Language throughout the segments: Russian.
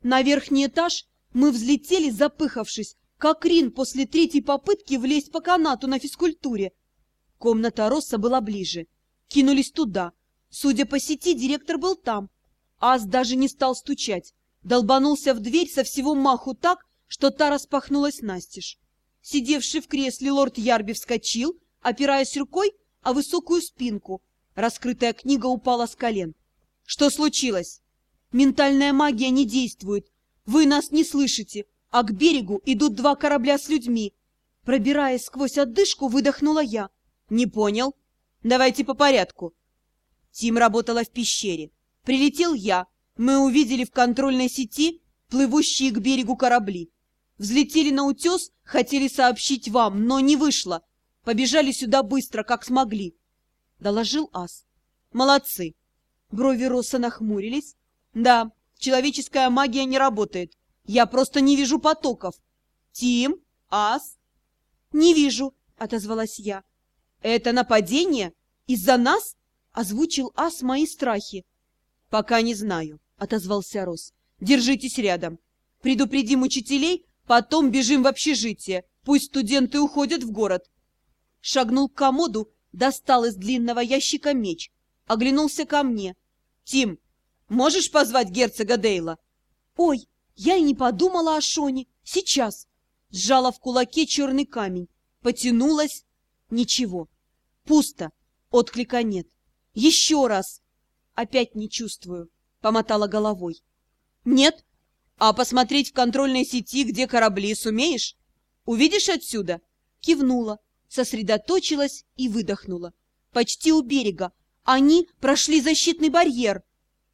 На верхний этаж мы взлетели, запыхавшись, как Рин после третьей попытки влезть по канату на физкультуре. Комната Росса была ближе. Кинулись туда. Судя по сети, директор был там. Ас даже не стал стучать. Долбанулся в дверь со всего маху так, что та распахнулась настежь. Сидевший в кресле лорд Ярби вскочил, опираясь рукой о высокую спинку. Раскрытая книга упала с колен. «Что случилось?» «Ментальная магия не действует. Вы нас не слышите, а к берегу идут 2 корабля с людьми». Пробираясь сквозь отдышку, выдохнула я. «Не понял. Давайте по порядку». Тим работала в пещере. Прилетел я. Мы увидели в контрольной сети плывущие к берегу корабли. Взлетели на утес, хотели сообщить вам, но не вышло. Побежали сюда быстро, как смогли. Доложил Ас. Молодцы. Брови Росса нахмурились. Да, человеческая магия не работает. Я просто не вижу потоков. Тим? Ас? Не вижу, отозвалась я. Это нападение? Из-за нас? Озвучил Ас мои страхи. Пока не знаю, отозвался Росс. Держитесь рядом. Предупредим учителей, потом бежим в общежитие. Пусть студенты уходят в город. Шагнул к комоду, достал из длинного ящика меч. Оглянулся ко мне. Тим, можешь позвать герцога Дейла? Ой, я и не подумала о Шоне. Сейчас. Сжала в кулаке черный камень. Потянулась. Ничего. Пусто. Отклика нет. Еще раз. Опять не чувствую. Помотала головой. Нет? А посмотреть в контрольной сети, где корабли, сумеешь? Увидишь отсюда? Кивнула, сосредоточилась и выдохнула. Почти у берега. Они прошли защитный барьер.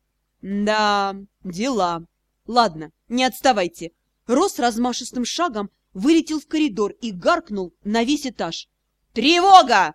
Да, дела. Ладно, не отставайте. Росс размашистым шагом вылетел в коридор и гаркнул на весь этаж. Тревога!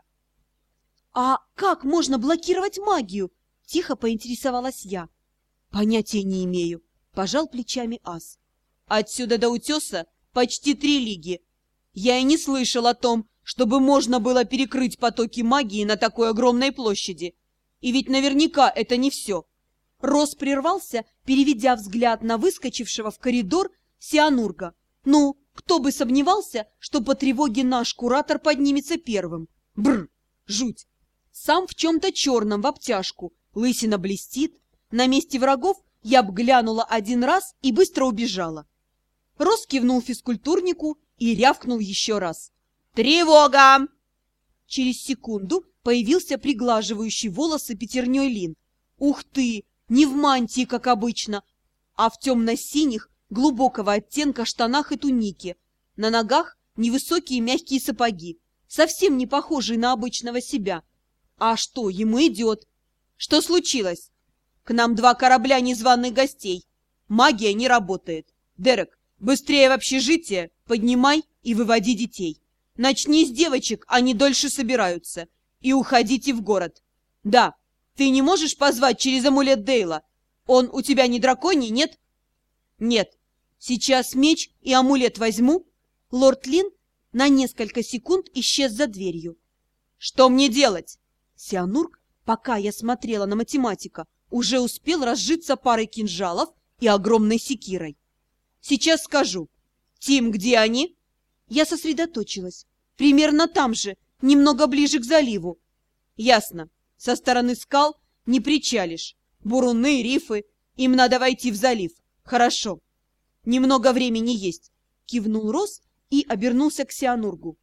А как можно блокировать магию? Тихо поинтересовалась я. Понятия не имею. Пожал плечами Ас. Отсюда до утеса почти 3 лиги. Я и не слышал о том, чтобы можно было перекрыть потоки магии на такой огромной площади. И ведь наверняка это не все. Росс прервался, переведя взгляд на выскочившего в коридор Сианурга. Ну, кто бы сомневался, что по тревоге наш куратор поднимется первым. Бррр, жуть. Сам в чем-то черном в обтяжку, лысина блестит. На месте врагов я б глянула 1 раз и быстро убежала. Росс кивнул физкультурнику и рявкнул еще раз. «Тревога!» Через секунду появился приглаживающий волосы пятерней Лин. Ух ты! Не в мантии, как обычно, а в темно-синих, глубокого оттенка штанах и тунике. На ногах невысокие мягкие сапоги, совсем не похожие на обычного себя. А что, ему идет? Что случилось? К нам 2 корабля незваных гостей. Магия не работает. Дерек, быстрее в общежитие, поднимай и выводи детей. Начни с девочек, они дольше собираются. И уходите в город. Да, ты не можешь позвать через амулет Дейла? Он у тебя не драконий, нет? Нет. Сейчас меч и амулет возьму. Лорд Лин на несколько секунд исчез за дверью. Что мне делать? Сианург, пока я смотрела на математика, уже успел разжиться парой кинжалов и огромной секирой. Сейчас скажу. Тим, где они? Я сосредоточилась. Примерно там же, немного ближе к заливу. Ясно. Со стороны скал не причалишь. Буруны, рифы. Им надо войти в залив. Хорошо. Немного времени есть. Кивнул Росс и обернулся к Сианургу.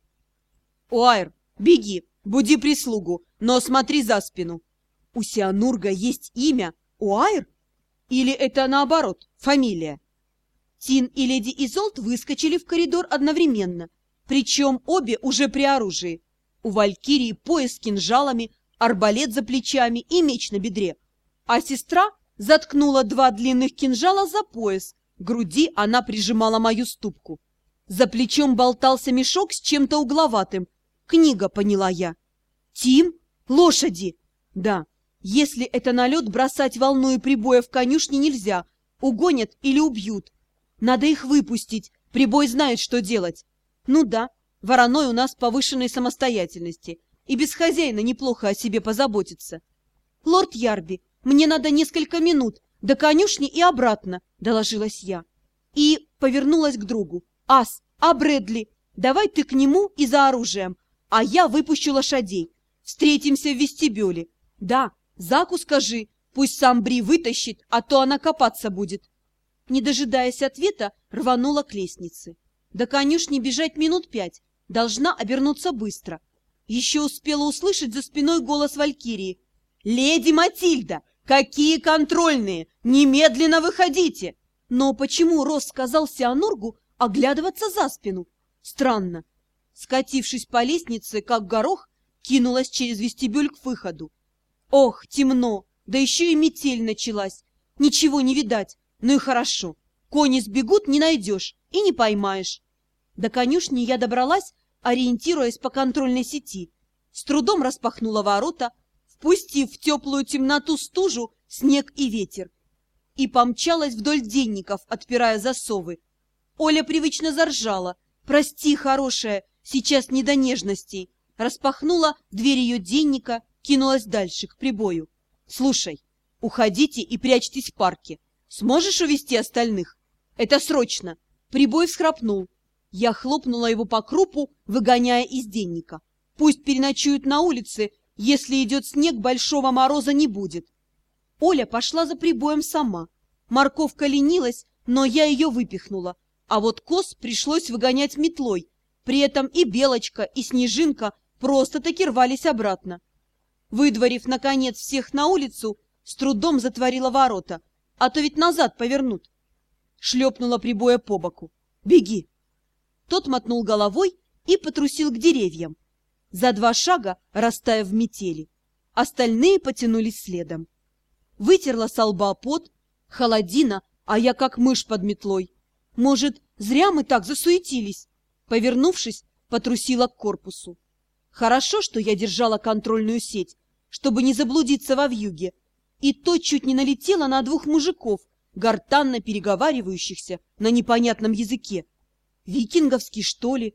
Уайр, беги, буди прислугу, но смотри за спину. У Сианурга есть имя Уайр? Или это наоборот, фамилия? Тин и леди Изолт выскочили в коридор одновременно, причем обе уже при оружии. У Валькирии пояс с кинжалами, арбалет за плечами и меч на бедре, а сестра заткнула 2 длинных кинжала за пояс, к груди она прижимала мою ступку. За плечом болтался мешок с чем-то угловатым. Книга, поняла я. Тим? Лошади? Да, если это налет, бросать волну и прибоя в конюшне нельзя, угонят или убьют. Надо их выпустить, прибой знает, что делать. Ну да, вороной у нас повышенной самостоятельности, и без хозяина неплохо о себе позаботиться. Лорд Ярби, мне надо несколько минут, До конюшни и обратно, доложилась я. И повернулась к другу. Ас, а Брэдли? Давай ты к нему и за оружием, а я выпущу лошадей. Встретимся в вестибюле. Да, Заку скажи, пусть сам Бри вытащит, а то она копаться будет. Не дожидаясь ответа, рванула к лестнице. До конюшни бежать минут 5. Должна обернуться быстро. Еще успела услышать за спиной голос Валькирии. «Леди Матильда, какие контрольные! Немедленно выходите!» Но почему Росс сказал Сианоргу оглядываться за спину? Странно. Скатившись по лестнице, как горох, кинулась через вестибюль к выходу. Ох, темно, да еще и метель началась. Ничего не видать, ну и хорошо. Кони сбегут, не найдешь и не поймаешь. До конюшни я добралась, ориентируясь по контрольной сети. С трудом распахнула ворота, впустив в теплую темноту стужу, снег и ветер. И помчалась вдоль денников, отпирая засовы. Оля привычно заржала. «Прости, хорошая, сейчас не до нежностей». Распахнула дверь ее денника, кинулась дальше, к прибою. «Слушай, уходите и прячьтесь в парке. Сможешь увести остальных? Это срочно!» Прибой всхрапнул. Я хлопнула его по крупу, выгоняя из денника. Пусть переночуют на улице, если идет снег, большого мороза не будет. Оля пошла за прибоем сама. Морковка ленилась, но я ее выпихнула. А вот коз пришлось выгонять метлой. При этом и Белочка, и Снежинка просто-таки рвались обратно. Выдворив, наконец, всех на улицу, с трудом затворила ворота. А то ведь назад повернут. Шлепнула прибоя по боку. «Беги!» Тот мотнул головой и потрусил к деревьям. За 2 шага растаяв в метели. Остальные потянулись следом. Вытерла со лба пот, холодина, а я как мышь под метлой. Может, зря мы так засуетились? Повернувшись, потрусила к корпусу. Хорошо, что я держала контрольную сеть, чтобы не заблудиться во вьюге. И то чуть не налетела на 2 мужиков, гортанно переговаривающихся на непонятном языке. Викинговский, что ли?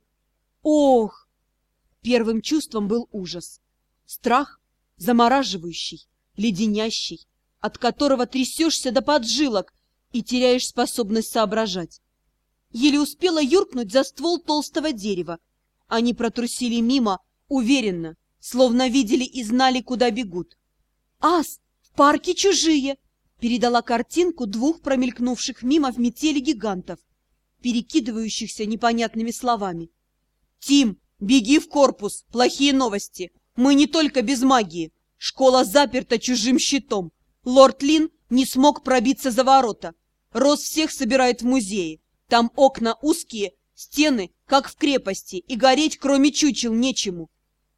Ох! Первым чувством был ужас. Страх, замораживающий, леденящий, от которого трясешься до поджилок и теряешь способность соображать. Еле успела юркнуть за ствол толстого дерева. Они протрусили мимо, уверенно, словно видели и знали, куда бегут. «Ас, в парке чужие!» передала картинку 2 промелькнувших мимо в метели гигантов, перекидывающихся непонятными словами. «Тим, беги в корпус! Плохие новости! Мы не только без магии! Школа заперта чужим щитом! Лорд Лин не смог пробиться за ворота! Рос всех собирает в музее! Там окна узкие, стены, как в крепости, и гореть, кроме чучел, нечему!»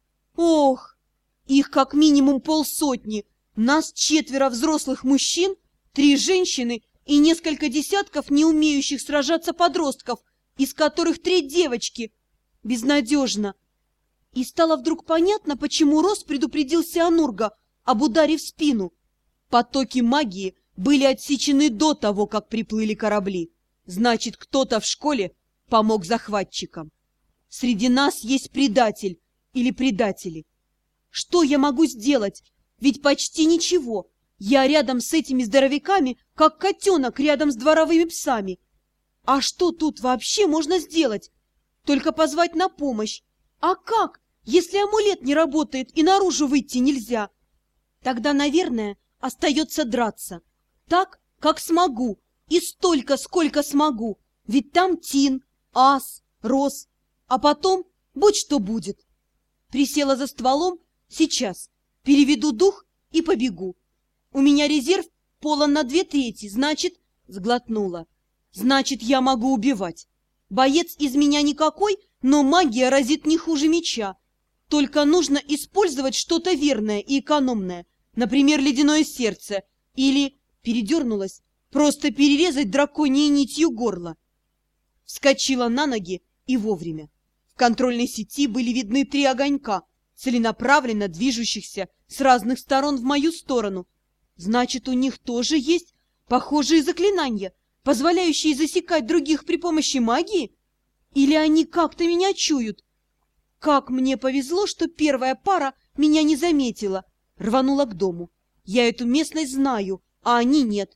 «Ох! Их как минимум 50, нас 4 взрослых мужчин, 3 женщины и несколько десятков не умеющих сражаться подростков, из которых 3 девочки. Безнадежно!» И стало вдруг понятно, почему Рос предупредил Сианурга об ударе в спину. Потоки магии были отсечены до того, как приплыли корабли. Значит, кто-то в школе помог захватчикам. Среди нас есть предатель или предатели. Что я могу сделать? Ведь почти ничего. Я рядом с этими здоровяками, как котенок рядом с дворовыми псами. А что тут вообще можно сделать? Только позвать на помощь. А как, если амулет не работает и наружу выйти нельзя? Тогда, наверное, остается драться. Так, как смогу. И столько, сколько смогу. Ведь там Тин, Ас, Рос. А потом будь что будет. Присела за стволом. Сейчас. Переведу дух и побегу. У меня резерв полон на 2/3, значит... Сглотнула. Значит, я могу убивать. Боец из меня никакой, но магия разит не хуже меча. Только нужно использовать что-то верное и экономное. Например, ледяное сердце. Или, передернулась, просто перерезать драконьей нитью горло. Вскочила на ноги и вовремя. В контрольной сети были видны 3 огонька, целенаправленно движущихся с разных сторон в мою сторону. Значит, у них тоже есть похожие заклинания, позволяющие засекать других при помощи магии? Или они как-то меня чуют? Как мне повезло, что первая пара меня не заметила. Рванула к дому. Я эту местность знаю, а они нет.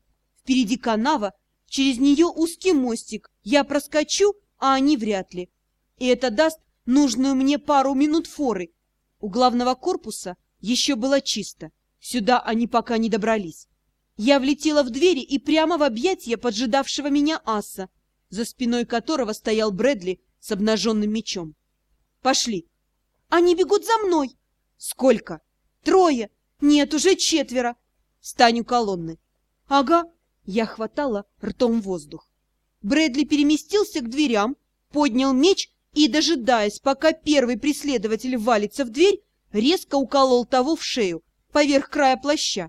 Впереди канава, через нее узкий мостик. Я проскочу, а они вряд ли. И это даст нужную мне пару минут форы. У главного корпуса еще было чисто. Сюда они пока не добрались. Я влетела в двери и прямо в объятия поджидавшего меня аса, за спиной которого стоял Брэдли с обнаженным мечом. «Пошли!» «Они бегут за мной!» «Сколько?» «Трое! Нет, уже четверо!» «Встань у колонны!» «Ага!» Я хватала ртом воздух. Брэдли переместился к дверям, поднял меч и, дожидаясь, пока первый преследователь валится в дверь, резко уколол того в шею, поверх края плаща.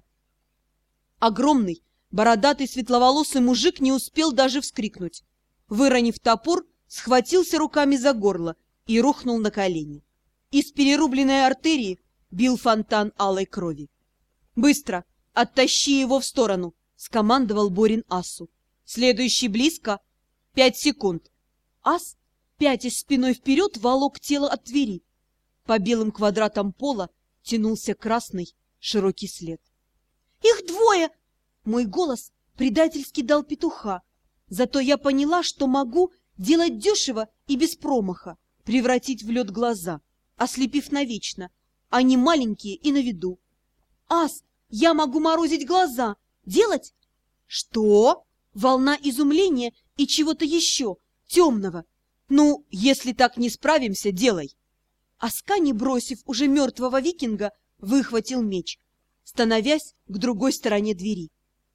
Огромный, бородатый, светловолосый мужик не успел даже вскрикнуть. Выронив топор, схватился руками за горло и рухнул на колени. Из перерубленной артерии бил фонтан алой крови. «Быстро! Оттащи его в сторону!» — скомандовал Борин асу. «Следующий близко! 5 секунд!» Ас, пятясь спиной вперед, волок тело от двери. По белым квадратам пола тянулся красный широкий след. «Их двое!» Мой голос предательски дал петуха. Зато я поняла, что могу делать дешево и без промаха, превратить в лед глаза, ослепив навечно. Они маленькие и на виду. «Ас, я могу морозить глаза! Делать?» «Что?» Волна изумления и чего-то еще, темного. «Ну, если так не справимся, делай!» Аскани, бросив уже мертвого викинга, выхватил меч, становясь к другой стороне двери.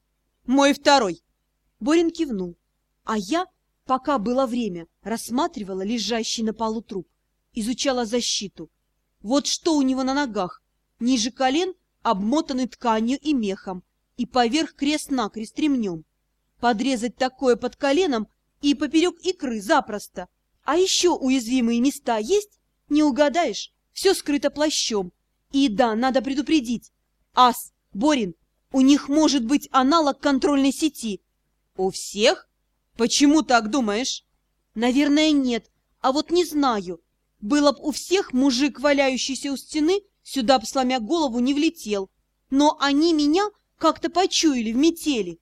«Мой второй!» Борин кивнул, а я, пока было время, рассматривала лежащий на полу труп, изучала защиту. Вот что у него на ногах: ниже колен обмотаны тканью и мехом, и поверх крест-накрест ремнем. Подрезать такое под коленом и поперек икры запросто. А еще уязвимые места есть? Не угадаешь, все скрыто плащом. И да, надо предупредить. Ас, Борин, у них может быть аналог контрольной сети. У всех? Почему так думаешь? Наверное, нет, а вот не знаю. Было б у всех, мужик, валяющийся у стены, сюда б, сломя голову, не влетел. Но они меня как-то почуяли в метели.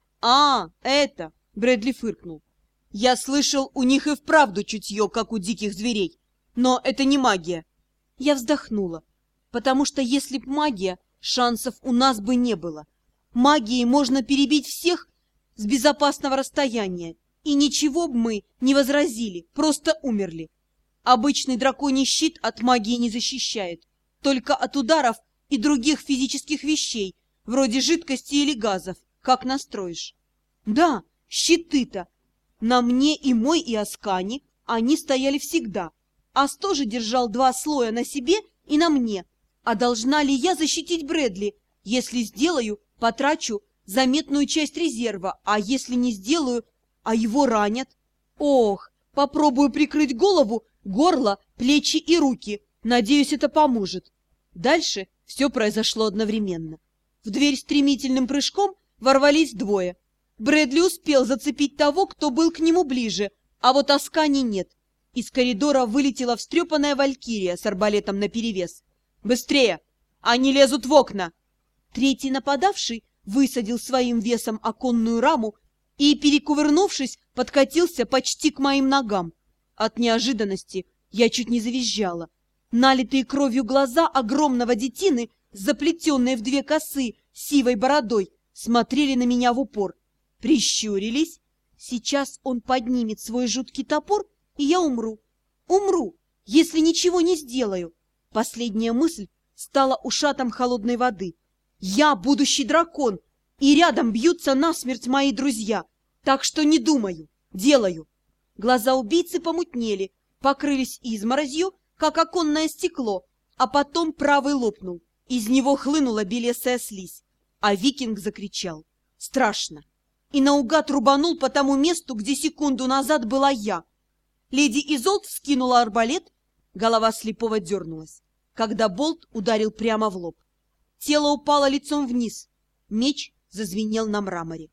А, это, Брэдли фыркнул. Я слышал, у них и вправду чутье, как у диких зверей. Но это не магия. Я вздохнула, потому что если б магия, шансов у нас бы не было. Магией можно перебить всех с безопасного расстояния, и ничего бы мы не возразили, просто умерли. Обычный драконий щит от магии не защищает, только от ударов и других физических вещей, вроде жидкости или газов, как настроишь. Да, щиты-то. На мне и мой, и Аскани они стояли всегда. Ас тоже держал 2 слоя на себе и на мне. А должна ли я защитить Брэдли? Если сделаю, потрачу заметную часть резерва, а если не сделаю, а его ранят? Ох, попробую прикрыть голову, горло, плечи и руки. Надеюсь, это поможет. Дальше все произошло одновременно. В дверь стремительным прыжком ворвались 2. Брэдли успел зацепить того, кто был к нему ближе, а вот Аскани нет. Из коридора вылетела встрепанная валькирия с арбалетом наперевес. «Быстрее! Они лезут в окна!» Третий нападавший высадил своим весом оконную раму и, перекувырнувшись, подкатился почти к моим ногам. От неожиданности я чуть не завизжала. Налитые кровью глаза огромного детины, заплетенные в 2 косы сивой бородой, смотрели на меня в упор. Прищурились. Сейчас он поднимет свой жуткий топор, и я умру. Умру, если ничего не сделаю. Последняя мысль стала ушатом холодной воды. Я будущий дракон, и рядом бьются насмерть мои друзья. Так что не думаю, делаю. Глаза убийцы помутнели, покрылись изморозью, как оконное стекло, а потом правый лопнул. Из него хлынула белесая слизь, а викинг закричал. Страшно. И наугад рубанул по тому месту, где секунду назад была я. Леди Изолт вскинула арбалет, голова слепого дернулась, когда болт ударил прямо в лоб. Тело упало лицом вниз, меч зазвенел на мраморе.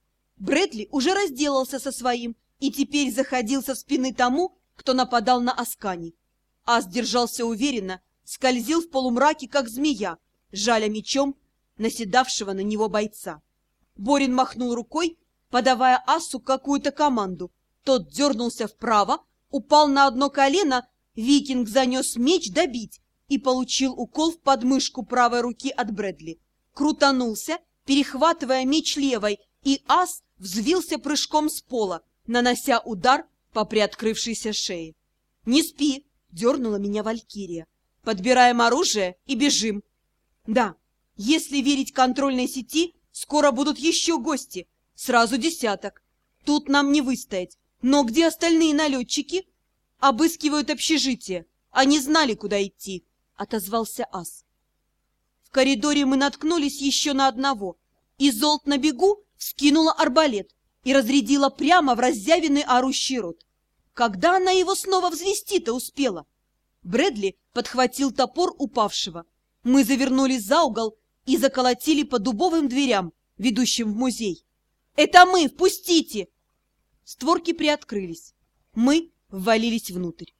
Брэдли уже разделался со своим и теперь заходил со спины тому, кто нападал на Аскани. Ас держался уверенно, скользил в полумраке, как змея, жаля мечом наседавшего на него бойца. Борин махнул рукой, подавая асу какую-то команду. Тот дернулся вправо, упал на одно колено, викинг занес меч добить и получил укол в подмышку правой руки от Брэдли. Крутанулся, перехватывая меч левой, и ас взвился прыжком с пола, нанося удар по приоткрывшейся шее. «Не спи!» — дернула меня Валькирия. «Подбираем оружие и бежим!» «Да, если верить контрольной сети, скоро будут еще гости, сразу 10. Тут нам не выстоять. Но где остальные налетчики?» «Обыскивают общежитие. Они знали, куда идти», — отозвался ас. В коридоре мы наткнулись еще на одного. Изолт на бегу вскинула арбалет и разрядила прямо в разъявенный орущий рот. Когда она его снова взвести-то успела? Брэдли подхватил топор упавшего. Мы завернули за угол и заколотили по дубовым дверям, ведущим в музей. «Это мы! Впустите!» Створки приоткрылись. Мы ввалились внутрь.